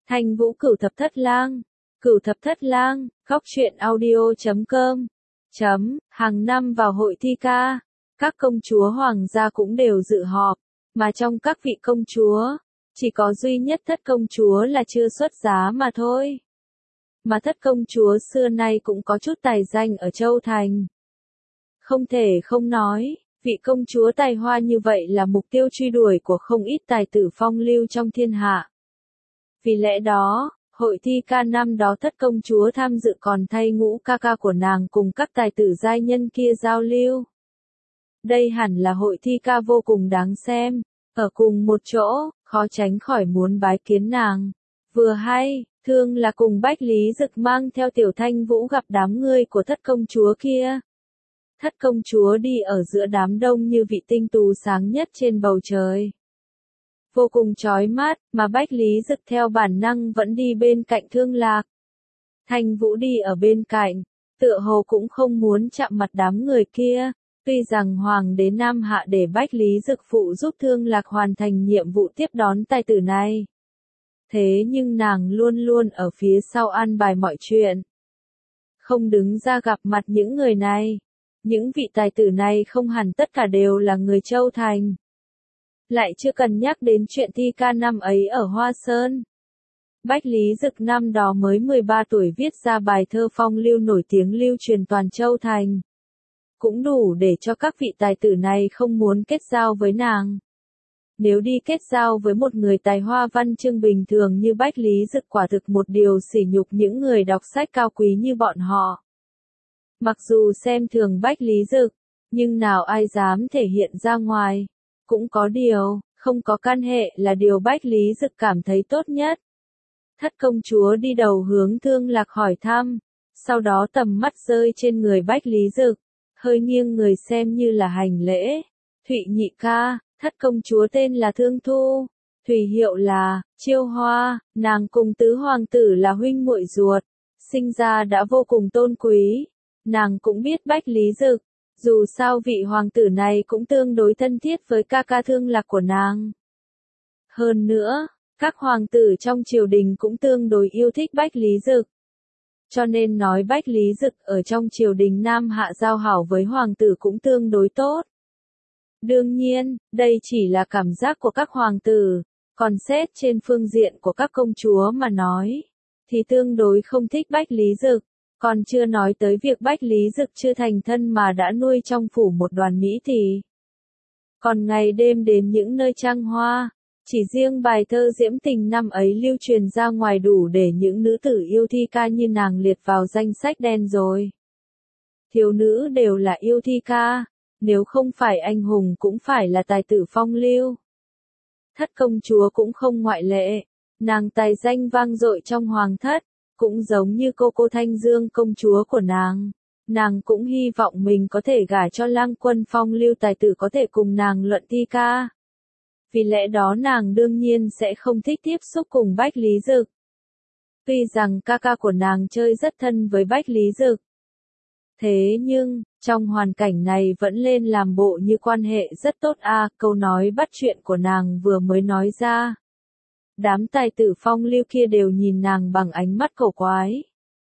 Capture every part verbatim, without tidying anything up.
Thanh Vũ Cửu Thập Thất Lang. Cửu Thập Thất Lang, góc truyện audio chấm com. Chấm, hàng năm vào hội thi ca, các công chúa hoàng gia cũng đều dự họp, mà trong các vị công chúa, chỉ có duy nhất Thất công chúa là chưa xuất giá mà thôi. Mà Thất công chúa xưa nay cũng có chút tài danh ở Châu Thành. Không thể không nói, vị công chúa tài hoa như vậy là mục tiêu truy đuổi của không ít tài tử phong lưu trong thiên hạ. Vì lẽ đó, hội thi ca năm đó Thất công chúa tham dự còn thay ngũ ca ca của nàng cùng các tài tử giai nhân kia giao lưu. Đây hẳn là hội thi ca vô cùng đáng xem, ở cùng một chỗ, khó tránh khỏi muốn bái kiến nàng. Vừa hay, thương là cùng Bách Lý Dực mang theo Tiểu Thanh Vũ gặp đám người của Thất công chúa kia. Thất công chúa đi ở giữa đám đông như vị tinh tú sáng nhất trên bầu trời. Vô cùng chói mắt, mà Bách Lý Dực theo bản năng vẫn đi bên cạnh Thương Lạc. Thanh Vũ đi ở bên cạnh, tựa hồ cũng không muốn chạm mặt đám người kia, tuy rằng Hoàng đế Nam hạ để Bách Lý Dực phụ giúp Thương Lạc hoàn thành nhiệm vụ tiếp đón tài tử này. Thế nhưng nàng luôn luôn ở phía sau an bài mọi chuyện. Không đứng ra gặp mặt những người này. Những vị tài tử này không hẳn tất cả đều là người Châu Thành. Lại chưa cần nhắc đến chuyện thi ca năm ấy ở Hoa Sơn. Bách Lý Dực năm đó mới mười ba tuổi viết ra bài thơ phong lưu nổi tiếng lưu truyền toàn Châu Thành. Cũng đủ để cho các vị tài tử này không muốn kết giao với nàng. Nếu đi kết giao với một người tài hoa văn chương bình thường như Bách Lý Dực quả thực một điều sỉ nhục những người đọc sách cao quý như bọn họ. Mặc dù xem thường Bách Lý Dực, nhưng nào ai dám thể hiện ra ngoài. Cũng có điều, không có căn hệ là điều Bách Lý Dực cảm thấy tốt nhất. Thất công chúa đi đầu hướng Thương Lạc hỏi thăm, sau đó tầm mắt rơi trên người Bách Lý Dực, hơi nghiêng người xem như là hành lễ. Thụy nhị ca, Thất công chúa tên là Thương Thu, Thủy hiệu là Chiêu Hoa, nàng cùng tứ hoàng tử là huynh muội ruột, sinh ra đã vô cùng tôn quý. Nàng cũng biết Bách Lý Dực, dù sao vị hoàng tử này cũng tương đối thân thiết với ca ca Thương Lạc của nàng. Hơn nữa, các hoàng tử trong triều đình cũng tương đối yêu thích Bách Lý Dực. Cho nên nói Bách Lý Dực ở trong triều đình Nam hạ giao hảo với hoàng tử cũng tương đối tốt. Đương nhiên, đây chỉ là cảm giác của các hoàng tử, còn xét trên phương diện của các công chúa mà nói, thì tương đối không thích Bách Lý Dực. Còn chưa nói tới việc Bách Lý Dực chưa thành thân mà đã nuôi trong phủ một đoàn mỹ thì. Còn ngày đêm đến những nơi trăng hoa, chỉ riêng bài thơ diễm tình năm ấy lưu truyền ra ngoài đủ để những nữ tử yêu thi ca như nàng liệt vào danh sách đen rồi. Thiếu nữ đều là yêu thi ca, nếu không phải anh hùng cũng phải là tài tử phong lưu. Thất công chúa cũng không ngoại lệ, nàng tài danh vang dội trong hoàng thất. Cũng giống như cô cô Thanh Dương công chúa của nàng, nàng cũng hy vọng mình có thể gả cho lang quân phong lưu tài tử có thể cùng nàng luận thi ca. Vì lẽ đó nàng đương nhiên sẽ không thích tiếp xúc cùng Bách Lý Dực. Tuy rằng ca ca của nàng chơi rất thân với Bách Lý Dực. Thế nhưng, trong hoàn cảnh này vẫn lên làm bộ như quan hệ rất tốt a à, câu nói bắt chuyện của nàng vừa mới nói ra. Đám tài tử phong lưu kia đều nhìn nàng bằng ánh mắt cổ quái.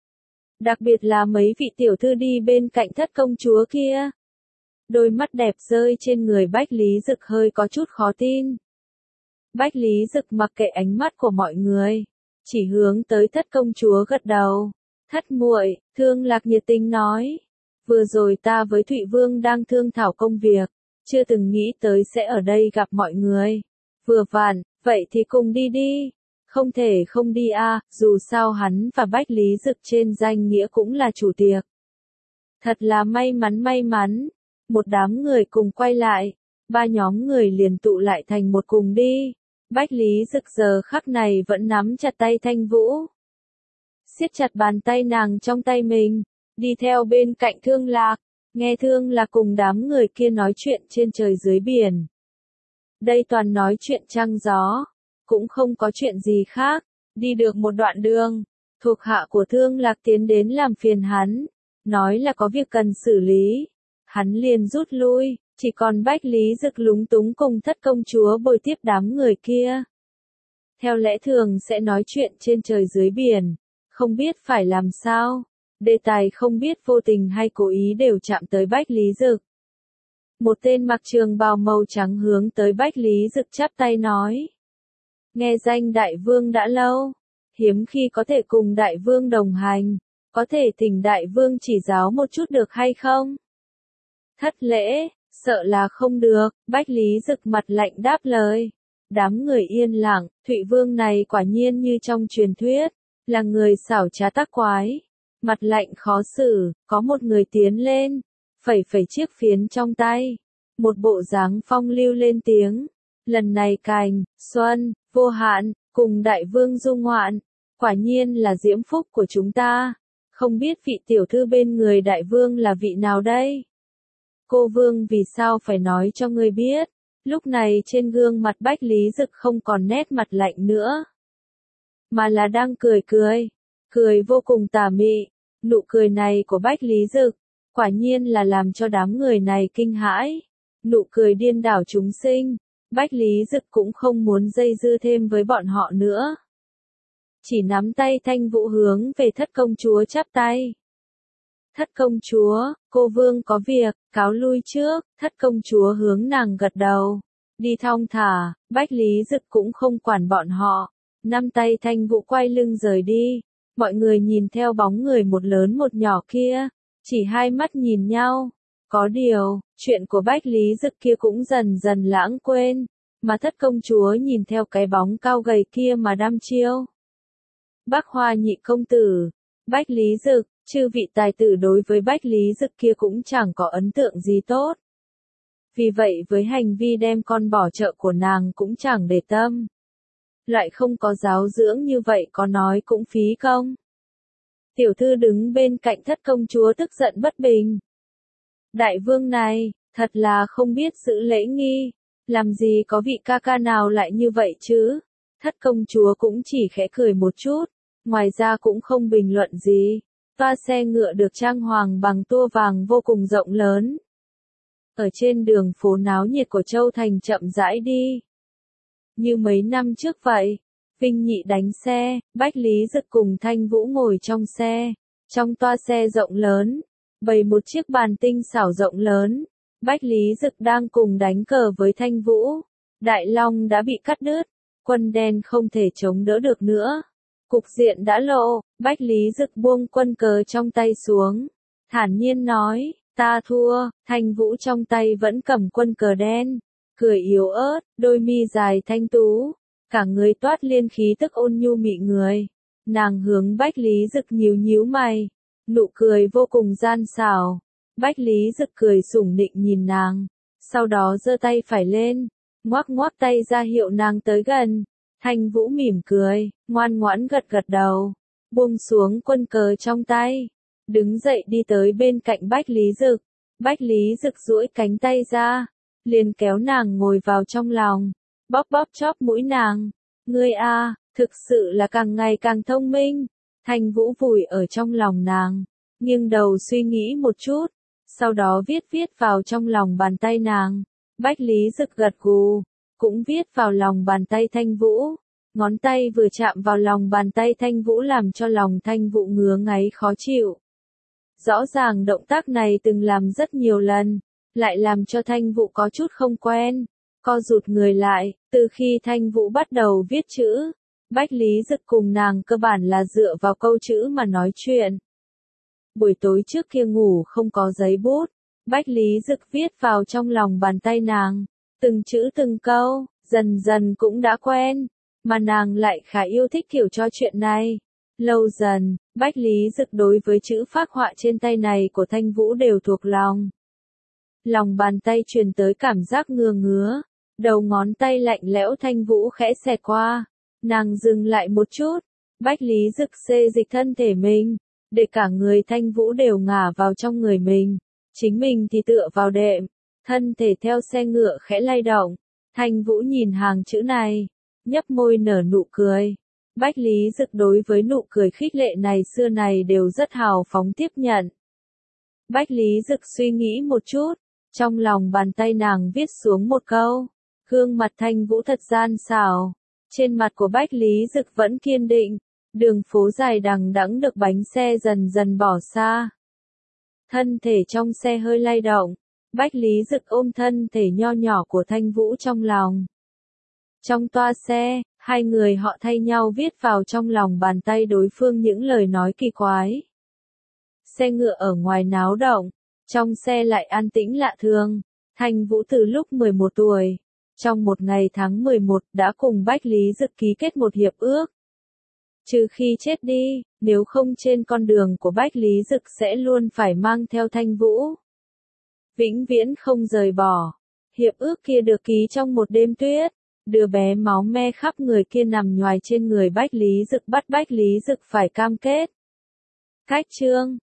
Đặc biệt là mấy vị tiểu thư đi bên cạnh Thất công chúa kia. Đôi mắt đẹp rơi trên người Bách Lý Dực hơi có chút khó tin. Bách Lý Dực mặc kệ ánh mắt của mọi người, chỉ hướng tới Thất công chúa gật đầu. Thất muội, Thương Lạc nhiệt tình nói. Vừa rồi ta với Thụy Vương đang thương thảo công việc, chưa từng nghĩ tới sẽ ở đây gặp mọi người. Vừa vặn, vậy thì cùng đi đi. Không thể không đi a, à, dù sao hắn và Bách Lý Dực trên danh nghĩa cũng là chủ tiệc. Thật là may mắn may mắn. Một đám người cùng quay lại, ba nhóm người liền tụ lại thành một cùng đi. Bách Lý Dực giờ khắc này vẫn nắm chặt tay Thanh Vũ. Siết chặt bàn tay nàng trong tay mình, đi theo bên cạnh Thương Lạc, nghe Thương Lạc cùng đám người kia nói chuyện trên trời dưới biển. Đây toàn nói chuyện trăng gió, cũng không có chuyện gì khác. Đi được một đoạn đường, thuộc hạ của Thương Lạc tiến đến làm phiền hắn, nói là có việc cần xử lý. Hắn liền rút lui, chỉ còn Bách Lý Dực lúng túng cùng Thất công chúa bồi tiếp đám người kia. Theo lẽ thường sẽ nói chuyện trên trời dưới biển, không biết phải làm sao. Đề tài không biết vô tình hay cố ý đều chạm tới Bách Lý Dực. Một tên mặc trường bào màu trắng hướng tới Bách Lý Dực chắp tay nói. Nghe danh đại vương đã lâu, hiếm khi có thể cùng đại vương đồng hành, có thể thỉnh đại vương chỉ giáo một chút được hay không? Thất lễ, sợ là không được, Bách Lý Dực mặt lạnh đáp lời. Đám người yên lặng, Thụy Vương này quả nhiên như trong truyền thuyết, là người xảo trá tác quái. Mặt lạnh khó xử, có một người tiến lên, phẩy phẩy chiếc phiến trong tay. Một bộ dáng phong lưu lên tiếng. Lần này Cành, Xuân, Vô Hạn, cùng đại vương dung ngoạn, quả nhiên là diễm phúc của chúng ta. Không biết vị tiểu thư bên người đại vương là vị nào đây? Cô vương vì sao phải nói cho ngươi biết? Lúc này trên gương mặt Bách Lý Dực không còn nét mặt lạnh nữa, mà là đang cười cười, cười vô cùng tà mị. Nụ cười này của Bách Lý Dực, quả nhiên là làm cho đám người này kinh hãi. Nụ cười điên đảo chúng sinh, Bách Lý Dực cũng không muốn dây dưa thêm với bọn họ nữa. Chỉ nắm tay Thanh Vũ hướng về Thất công chúa chắp tay. Thất công chúa, cô vương có việc, cáo lui trước. Thất công chúa hướng nàng gật đầu. Đi thong thả, Bách Lý Dực cũng không quản bọn họ. Năm tay Thanh Vũ quay lưng rời đi. Mọi người nhìn theo bóng người một lớn một nhỏ kia, chỉ hai mắt nhìn nhau. Có điều, chuyện của Bách Lý Dực kia cũng dần dần lãng quên, mà Thất công chúa nhìn theo cái bóng cao gầy kia mà đăm chiêu. Bắc Hoa nhị công tử, Bách Lý Dực, chư vị tài tử đối với Bách Lý Dực kia cũng chẳng có ấn tượng gì tốt. Vì vậy với hành vi đem con bỏ chợ của nàng cũng chẳng để tâm. Lại không có giáo dưỡng như vậy có nói cũng phí công. Tiểu thư đứng bên cạnh Thất công chúa tức giận bất bình. Đại vương này, thật là không biết giữ lễ nghi, làm gì có vị ca ca nào lại như vậy chứ? Thất công chúa cũng chỉ khẽ cười một chút, ngoài ra cũng không bình luận gì. Toa xe ngựa được trang hoàng bằng tua vàng vô cùng rộng lớn. Ở trên đường phố náo nhiệt của Châu Thành chậm rãi đi. Như mấy năm trước vậy, Vinh Nhị đánh xe, Bách Lý Dực cùng Thanh Vũ ngồi trong xe. Trong toa xe rộng lớn, bày một chiếc bàn tinh xảo rộng lớn. Bách Lý Dực đang cùng đánh cờ với Thanh Vũ. Đại Long đã bị cắt đứt, quân đen không thể chống đỡ được nữa. Cục diện đã lộ, Bách Lý Dực buông quân cờ trong tay xuống. Thản nhiên nói, ta thua. Thanh Vũ trong tay vẫn cầm quân cờ đen. Cười yếu ớt, đôi mi dài thanh tú. Cả người toát liên khí tức ôn nhu mị người. Nàng hướng Bách Lý Dực nhíu nhíu mày. Nụ cười vô cùng gian xảo. Bách Lý Dực cười sủng nịnh nhìn nàng. Sau đó giơ tay phải lên. Ngoác ngoác tay ra hiệu nàng tới gần. Thanh Vũ mỉm cười, ngoan ngoãn gật gật đầu. Buông xuống quân cờ trong tay. Đứng dậy đi tới bên cạnh Bách Lý Dực. Bách Lý Dực duỗi cánh tay ra. Liền kéo nàng ngồi vào trong lòng. Bóp bóp chóp mũi nàng. Ngươi a, thực sự là càng ngày càng thông minh. Thanh Vũ vùi ở trong lòng nàng. Nghiêng đầu suy nghĩ một chút. Sau đó viết viết vào trong lòng bàn tay nàng. Bách Lý Dực gật gù. Cũng viết vào lòng bàn tay Thanh Vũ. Ngón tay vừa chạm vào lòng bàn tay Thanh Vũ làm cho lòng Thanh Vũ ngứa ngáy khó chịu. Rõ ràng động tác này từng làm rất nhiều lần, lại làm cho Thanh Vũ có chút không quen. Co rụt người lại, từ khi Thanh Vũ bắt đầu viết chữ, Bách Lý Dực cùng nàng cơ bản là dựa vào câu chữ mà nói chuyện. Buổi tối trước kia ngủ không có giấy bút, Bách Lý Dực viết vào trong lòng bàn tay nàng. Từng chữ từng câu, dần dần cũng đã quen, mà nàng lại khá yêu thích kiểu trò chuyện này. Lâu dần, Bách Lý Dực đối với chữ phác họa trên tay này của Thanh Vũ đều thuộc lòng. Lòng bàn tay truyền tới cảm giác ngứa ngứa, đầu ngón tay lạnh lẽo Thanh Vũ khẽ xẹt qua. Nàng dừng lại một chút, Bách Lý Dực xê dịch thân thể mình, để cả người Thanh Vũ đều ngả vào trong người mình. Chính mình thì tựa vào đệm. Thân thể theo xe ngựa khẽ lay động. Thanh Vũ nhìn hàng chữ này, nhấp môi nở nụ cười. Bách Lý Dực đối với nụ cười khích lệ này xưa này đều rất hào phóng tiếp nhận. Bách Lý Dực suy nghĩ một chút, trong lòng bàn tay nàng viết xuống một câu. Gương mặt Thanh Vũ thật gian xảo. Trên mặt của Bách Lý Dực vẫn kiên định, đường phố dài đằng đẵng được bánh xe dần dần bỏ xa. Thân thể trong xe hơi lay động, Bách Lý Dực ôm thân thể nho nhỏ của Thanh Vũ trong lòng. Trong toa xe, hai người họ thay nhau viết vào trong lòng bàn tay đối phương những lời nói kỳ quái. Xe ngựa ở ngoài náo động, trong xe lại an tĩnh lạ thường. Thanh Vũ từ lúc mười một tuổi, trong một ngày tháng mười một đã cùng Bách Lý Dực ký kết một hiệp ước. Trừ khi chết đi, nếu không trên con đường của Bách Lý Dực sẽ luôn phải mang theo Thanh Vũ. Vĩnh viễn không rời bỏ. Hiệp ước kia được ký trong một đêm tuyết, đứa bé máu me khắp người kia nằm nhoài trên người Bách Lý Dực bắt Bách Lý Dực phải cam kết. Cách chương